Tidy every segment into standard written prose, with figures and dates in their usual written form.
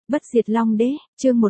Bất diệt Long Đế, chương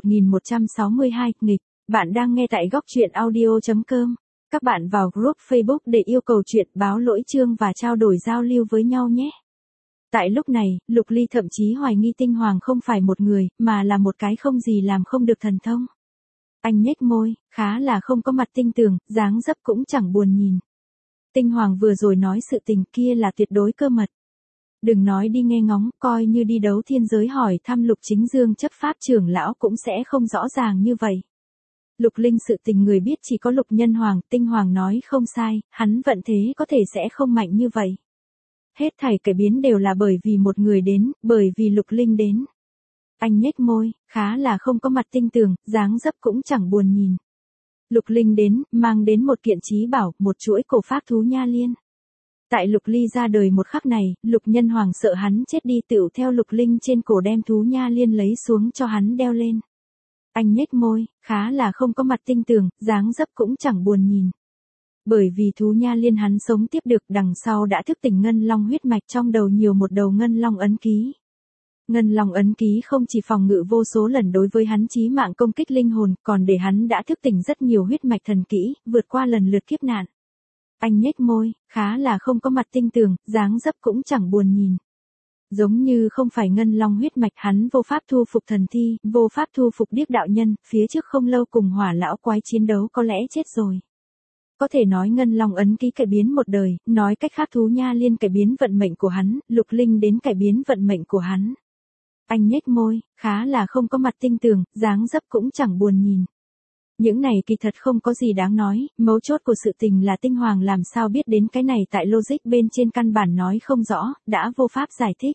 1162, nghịch. Bạn đang nghe tại góc truyện audio.com. Các bạn vào group Facebook để yêu cầu chuyện báo lỗi chương và trao đổi giao lưu với nhau nhé. Tại lúc này, Lục Ly thậm chí hoài nghi Tinh Hoàng không phải một người, mà là một cái không gì làm không được thần thông. Anh nhếch môi, khá là không có mặt tinh tường, dáng dấp cũng chẳng buồn nhìn. Tinh Hoàng vừa rồi nói sự tình kia là tuyệt đối cơ mật. Đừng nói đi nghe ngóng, coi như đi đấu thiên giới hỏi thăm Lục Chính Dương chấp pháp trưởng lão cũng sẽ không rõ ràng như vậy. Lục Linh sự tình người biết chỉ có Lục Nhân Hoàng, Tinh Hoàng nói không sai, hắn vận thế có thể sẽ không mạnh như vậy. Hết thảy cải biến đều là bởi vì một người đến, bởi vì Lục Linh đến. Anh nhếch môi, khá là không có mặt tinh tường, dáng dấp cũng chẳng buồn nhìn. Lục Linh đến, mang đến một kiện chí bảo, một chuỗi cổ pháp thú nha liên. Tại Lục Ly ra đời một khắc này, Lục Nhân Hoàng sợ hắn chết đi tựu theo Lục Linh trên cổ đem thú nha liên lấy xuống cho hắn đeo lên. Anh nhếch môi, khá là không có mặt tinh tường, dáng dấp cũng chẳng buồn nhìn. Bởi vì thú nha liên hắn sống tiếp được đằng sau đã thức tỉnh ngân long huyết mạch trong đầu nhiều một đầu ngân long ấn ký. Ngân long ấn ký không chỉ phòng ngự vô số lần đối với hắn chí mạng công kích linh hồn, còn để hắn đã thức tỉnh rất nhiều huyết mạch thần kỹ, vượt qua lần lượt kiếp nạn. Anh nhếch môi, khá là không có mặt tinh tường, dáng dấp cũng chẳng buồn nhìn. Giống như không phải ngân long huyết mạch hắn vô pháp thu phục thần thi, vô pháp thu phục điếc đạo nhân, phía trước không lâu cùng hỏa lão quái chiến đấu có lẽ chết rồi. Có thể nói ngân long ấn ký cải biến một đời, nói cách khác thú nha liên cải biến vận mệnh của hắn, Lục Linh đến cải biến vận mệnh của hắn. Anh nhếch môi, khá là không có mặt tinh tường, dáng dấp cũng chẳng buồn nhìn. Những này kỳ thật không có gì đáng nói, mấu chốt của sự tình là Tinh Hoàng làm sao biết đến cái này tại logic bên trên căn bản nói không rõ, đã vô pháp giải thích.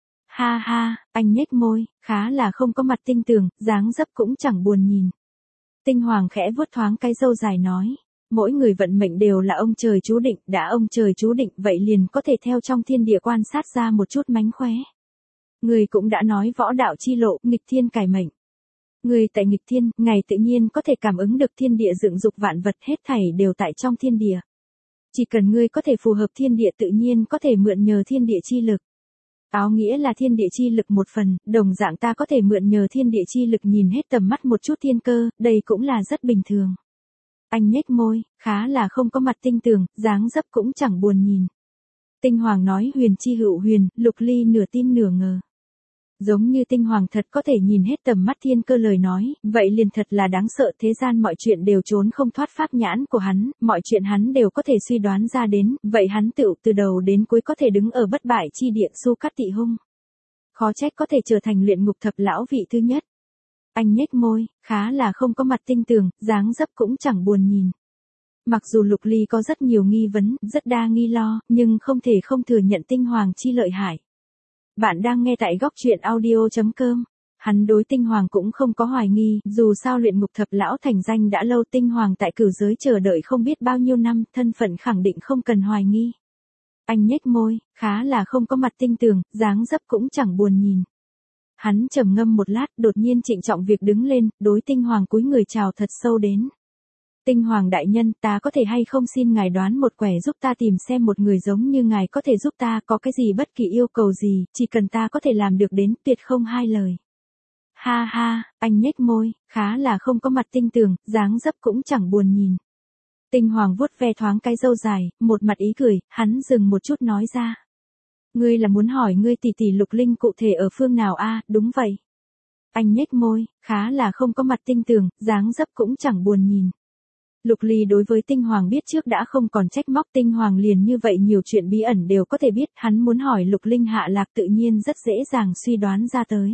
Ha ha, anh nhếch môi, khá là không có mặt tinh tường, dáng dấp cũng chẳng buồn nhìn. Tinh Hoàng khẽ vuốt thoáng cái râu dài nói, mỗi người vận mệnh đều là ông trời chú định, đã ông trời chú định vậy liền có thể theo trong thiên địa quan sát ra một chút mánh khóe. Người cũng đã nói võ đạo chi lộ, nghịch thiên cải mệnh. Người tại nghịch thiên, ngày tự nhiên có thể cảm ứng được thiên địa dựng dục vạn vật hết thảy đều tại trong thiên địa. Chỉ cần ngươi có thể phù hợp thiên địa tự nhiên có thể mượn nhờ thiên địa chi lực. Áo nghĩa là thiên địa chi lực một phần, đồng dạng ta có thể mượn nhờ thiên địa chi lực nhìn hết tầm mắt một chút thiên cơ, đây cũng là rất bình thường. Anh nhếch môi, khá là không có mặt tinh tường, dáng dấp cũng chẳng buồn nhìn. Tinh Hoàng nói huyền chi hữu huyền, Lục Ly nửa tin nửa ngờ. Giống như Tinh Hoàng thật có thể nhìn hết tầm mắt thiên cơ lời nói, vậy liền thật là đáng sợ, thế gian mọi chuyện đều trốn không thoát pháp nhãn của hắn, mọi chuyện hắn đều có thể suy đoán ra đến, vậy hắn tựu từ đầu đến cuối có thể đứng ở bất bại chi địa Su Cát Tị Hung. Khó trách có thể trở thành luyện ngục thập lão vị thứ nhất. Anh nhếch môi, khá là không có mặt tinh tường, dáng dấp cũng chẳng buồn nhìn. Mặc dù Lục Ly có rất nhiều nghi vấn, rất đa nghi lo, nhưng không thể không thừa nhận Tinh Hoàng chi lợi hại. Bạn đang nghe tại góc truyện audio.com. Hắn đối Tinh Hoàng cũng không có hoài nghi, dù sao luyện ngục thập lão thành danh đã lâu, Tinh Hoàng tại cửu giới chờ đợi không biết bao nhiêu năm, thân phận khẳng định không cần hoài nghi. Anh nhếch môi, khá là không có mặt tinh tường, dáng dấp cũng chẳng buồn nhìn. Hắn trầm ngâm một lát, đột nhiên trịnh trọng việc đứng lên, đối Tinh Hoàng cúi người chào thật sâu đến. Tinh Hoàng đại nhân, ta có thể hay không xin ngài đoán một quẻ giúp ta tìm xem một người giống như ngài có thể giúp ta, có cái gì bất kỳ yêu cầu gì, chỉ cần ta có thể làm được đến, tuyệt không hai lời. Ha ha, anh nhếch môi, khá là không có mặt tinh tường, dáng dấp cũng chẳng buồn nhìn. Tinh Hoàng vuốt ve thoáng cái râu dài, một mặt ý cười, hắn dừng một chút nói ra. Ngươi là muốn hỏi ngươi tỷ tỷ Lục Linh cụ thể ở phương nào a? Đúng vậy. Anh nhếch môi, khá là không có mặt tinh tường, dáng dấp cũng chẳng buồn nhìn. Lục Ly đối với Tinh Hoàng biết trước đã không còn trách móc, Tinh Hoàng liền như vậy nhiều chuyện bí ẩn đều có thể biết, hắn muốn hỏi Lục Linh hạ lạc tự nhiên rất dễ dàng suy đoán ra tới.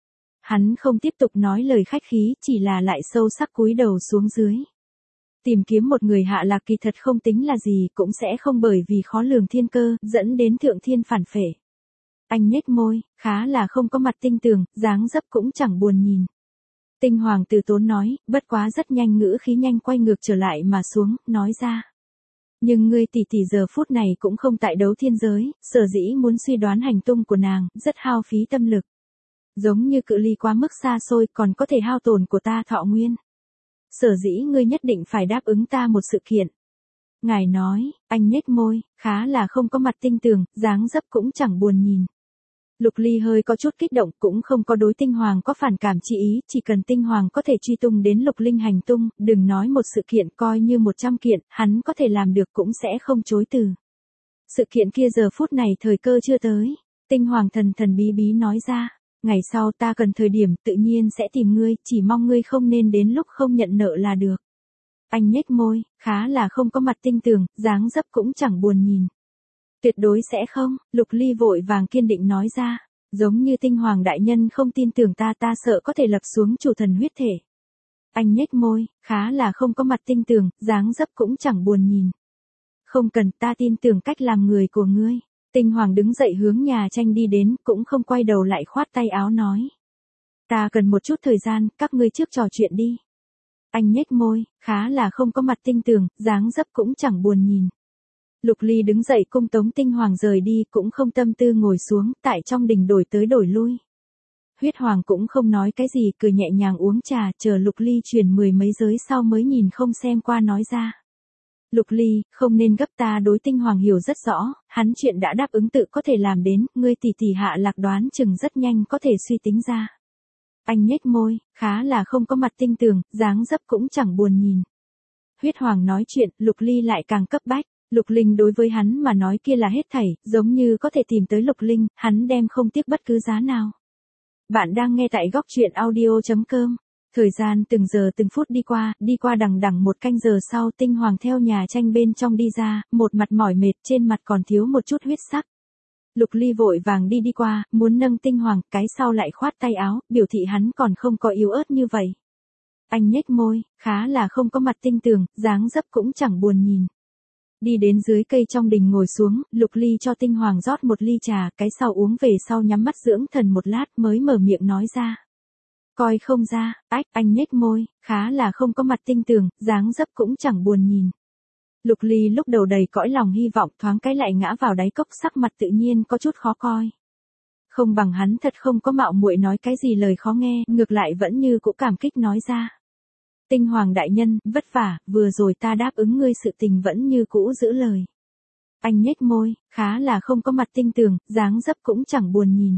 Hắn không tiếp tục nói lời khách khí, chỉ là lại sâu sắc cúi đầu xuống dưới. Tìm kiếm một người hạ lạc kỳ thật không tính là gì, cũng sẽ không bởi vì khó lường thiên cơ, dẫn đến thượng thiên phản phệ. Anh nhếch môi, khá là không có mặt tinh tường, dáng dấp cũng chẳng buồn nhìn. Tinh Hoàng từ tốn nói, bất quá rất nhanh ngữ khí nhanh quay ngược trở lại mà xuống, nói ra. Nhưng ngươi tỷ tỷ giờ phút này cũng không tại đấu thiên giới, sở dĩ muốn suy đoán hành tung của nàng, rất hao phí tâm lực. Giống như cự ly quá mức xa xôi còn có thể hao tổn của ta thọ nguyên. Sở dĩ ngươi nhất định phải đáp ứng ta một sự kiện. Ngài nói, anh nhếch môi, khá là không có mặt tinh tường, dáng dấp cũng chẳng buồn nhìn. Lục Ly hơi có chút kích động, cũng không có đối Tinh Hoàng có phản cảm chi ý, chỉ cần Tinh Hoàng có thể truy tung đến Lục Linh hành tung, đừng nói một sự kiện, coi như 100 kiện, hắn có thể làm được cũng sẽ không chối từ. Sự kiện kia giờ phút này thời cơ chưa tới. Tinh Hoàng thần thần bí bí nói ra, ngày sau ta cần thời điểm tự nhiên sẽ tìm ngươi, chỉ mong ngươi không nên đến lúc không nhận nợ là được. Anh nhếch môi, khá là không có mặt tinh tường, dáng dấp cũng chẳng buồn nhìn. Tuyệt đối sẽ không, Lục Ly vội vàng kiên định nói ra, giống như Tinh Hoàng đại nhân không tin tưởng ta sợ có thể lập xuống chủ thần huyết thể. Anh nhếch môi, khá là không có mặt tinh tường, dáng dấp cũng chẳng buồn nhìn. Không cần, ta tin tưởng cách làm người của ngươi. Tinh Hoàng đứng dậy hướng nhà tranh đi đến, cũng không quay đầu lại khoát tay áo nói. Ta cần một chút thời gian, các ngươi trước trò chuyện đi. Anh nhếch môi, khá là không có mặt tinh tường, dáng dấp cũng chẳng buồn nhìn. Lục Ly đứng dậy cung tống Tinh Hoàng rời đi, cũng không tâm tư ngồi xuống, tại trong đình đổi tới đổi lui. Huyết Hoàng cũng không nói cái gì, cười nhẹ nhàng uống trà, chờ Lục Ly truyền 10 mấy giới sau mới nhìn không xem qua nói ra. Lục Ly, không nên gấp, ta đối Tinh Hoàng hiểu rất rõ, hắn chuyện đã đáp ứng tự có thể làm đến, ngươi tỷ tỷ Hạ Lạc đoán chừng rất nhanh có thể suy tính ra. Anh nhếch môi, khá là không có mặt tinh tường, dáng dấp cũng chẳng buồn nhìn. Huyết Hoàng nói chuyện, Lục Ly lại càng cấp bách. Lục Linh đối với hắn mà nói kia là hết thảy, giống như có thể tìm tới Lục Linh, hắn đem không tiếc bất cứ giá nào. Bạn đang nghe tại góc truyện audio.com. Thời gian từng giờ từng phút đi qua đằng đằng 1 canh giờ sau, Tinh Hoàng theo nhà tranh bên trong đi ra, một mặt mỏi mệt, trên mặt còn thiếu một chút huyết sắc. Lục Ly vội vàng đi qua, muốn nâng Tinh Hoàng, cái sau lại khoát tay áo, biểu thị hắn còn không có yếu ớt như vậy. Anh nhếch môi, khá là không có mặt tinh tường, dáng dấp cũng chẳng buồn nhìn. Đi đến dưới cây trong đình ngồi xuống, Lục Ly cho Tinh Hoàng rót một ly trà, cái sau uống về sau nhắm mắt dưỡng thần một lát mới mở miệng nói ra. Coi không ra, anh nhếch môi, khá là không có mặt tinh tường, dáng dấp cũng chẳng buồn nhìn. Lục Ly lúc đầu đầy cõi lòng hy vọng, thoáng cái lại ngã vào đáy cốc, sắc mặt tự nhiên có chút khó coi. Không bằng hắn thật không có mạo muội nói cái gì lời khó nghe, ngược lại vẫn như cũ cảm kích nói ra. Tinh Hoàng đại nhân, vất vả, vừa rồi ta đáp ứng ngươi sự tình vẫn như cũ giữ lời. Anh nhếch môi, khá là không có mặt tinh tường, dáng dấp cũng chẳng buồn nhìn.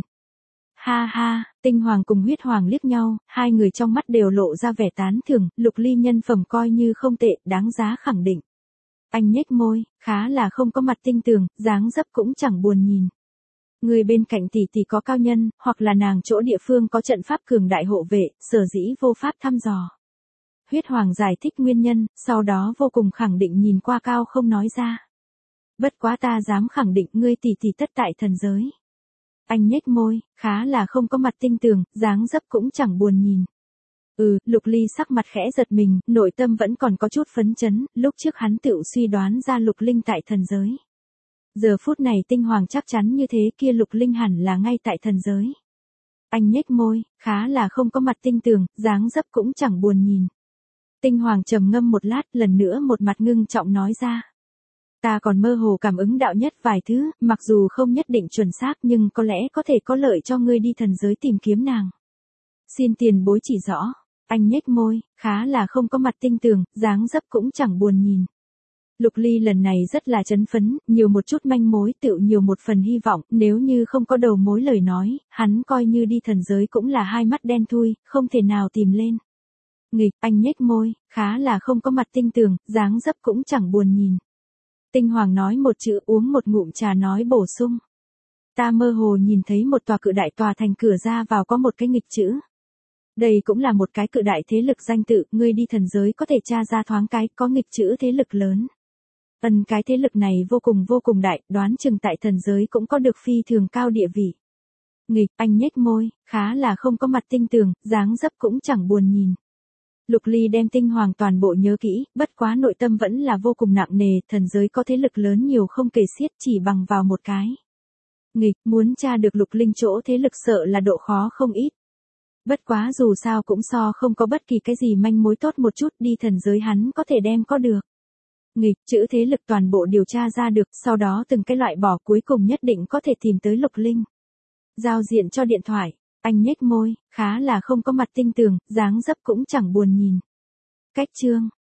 Ha ha, Tinh Hoàng cùng Huyết Hoàng liếc nhau, hai người trong mắt đều lộ ra vẻ tán thưởng, Lục Ly nhân phẩm coi như không tệ, đáng giá khẳng định. Anh nhếch môi, khá là không có mặt tinh tường, dáng dấp cũng chẳng buồn nhìn. Người bên cạnh tỷ tỷ có cao nhân, hoặc là nàng chỗ địa phương có trận pháp cường đại hộ vệ, sở dĩ vô pháp thăm dò. Huyết Hoàng giải thích nguyên nhân, sau đó vô cùng khẳng định nhìn qua cao không nói ra. Bất quá ta dám khẳng định ngươi tỷ tỷ tất tại thần giới. Anh nhếch môi, khá là không có mặt tinh tường, dáng dấp cũng chẳng buồn nhìn. Lục Ly sắc mặt khẽ giật mình, nội tâm vẫn còn có chút phấn chấn, lúc trước hắn tự suy đoán ra Lục Linh tại thần giới. Giờ phút này Tinh Hoàng chắc chắn như thế, kia Lục Linh hẳn là ngay tại thần giới. Anh nhếch môi, khá là không có mặt tinh tường, dáng dấp cũng chẳng buồn nhìn. Tinh Hoàng trầm ngâm một lát, lần nữa một mặt ngưng trọng nói ra. Ta còn mơ hồ cảm ứng đạo nhất vài thứ, mặc dù không nhất định chuẩn xác nhưng có lẽ có thể có lợi cho ngươi đi thần giới tìm kiếm nàng. Xin tiền bối chỉ rõ. Anh nhếch môi, khá là không có mặt tinh tường, dáng dấp cũng chẳng buồn nhìn. Lục Ly lần này rất là chấn phấn, nhiều một chút manh mối, tựu nhiều một phần hy vọng, nếu như không có đầu mối lời nói, hắn coi như đi thần giới cũng là hai mắt đen thui, không thể nào tìm lên. Nghịch, anh nhếch môi, khá là không có mặt tinh tường, dáng dấp cũng chẳng buồn nhìn. Tinh Hoàng nói một chữ, uống một ngụm trà nói bổ sung. Ta mơ hồ nhìn thấy một tòa cự đại tòa thành cửa ra vào có một cái nghịch chữ. Đây cũng là một cái cự đại thế lực danh tự, ngươi đi thần giới có thể tra ra thoáng cái, có nghịch chữ thế lực lớn. Cái thế lực này vô cùng đại, đoán chừng tại thần giới cũng có được phi thường cao địa vị. Nghịch, anh nhếch môi, khá là không có mặt tinh tường, dáng dấp cũng chẳng buồn nhìn. Lục Ly đem Tinh Hoàng toàn bộ nhớ kỹ, bất quá nội tâm vẫn là vô cùng nặng nề, thần giới có thế lực lớn nhiều không kể xiết, chỉ bằng vào một cái. Nghịch, muốn tra được Lục Linh chỗ thế lực sợ là độ khó không ít. Bất quá dù sao cũng so không có bất kỳ cái gì manh mối tốt một chút, đi thần giới hắn có thể đem có được. Nghịch, chữ thế lực toàn bộ điều tra ra được, sau đó từng cái loại bỏ, cuối cùng nhất định có thể tìm tới Lục Linh. Giao diện cho điện thoại. Anh nhếch môi, khá là không có mặt tinh tường, dáng dấp cũng chẳng buồn nhìn. Cách chương.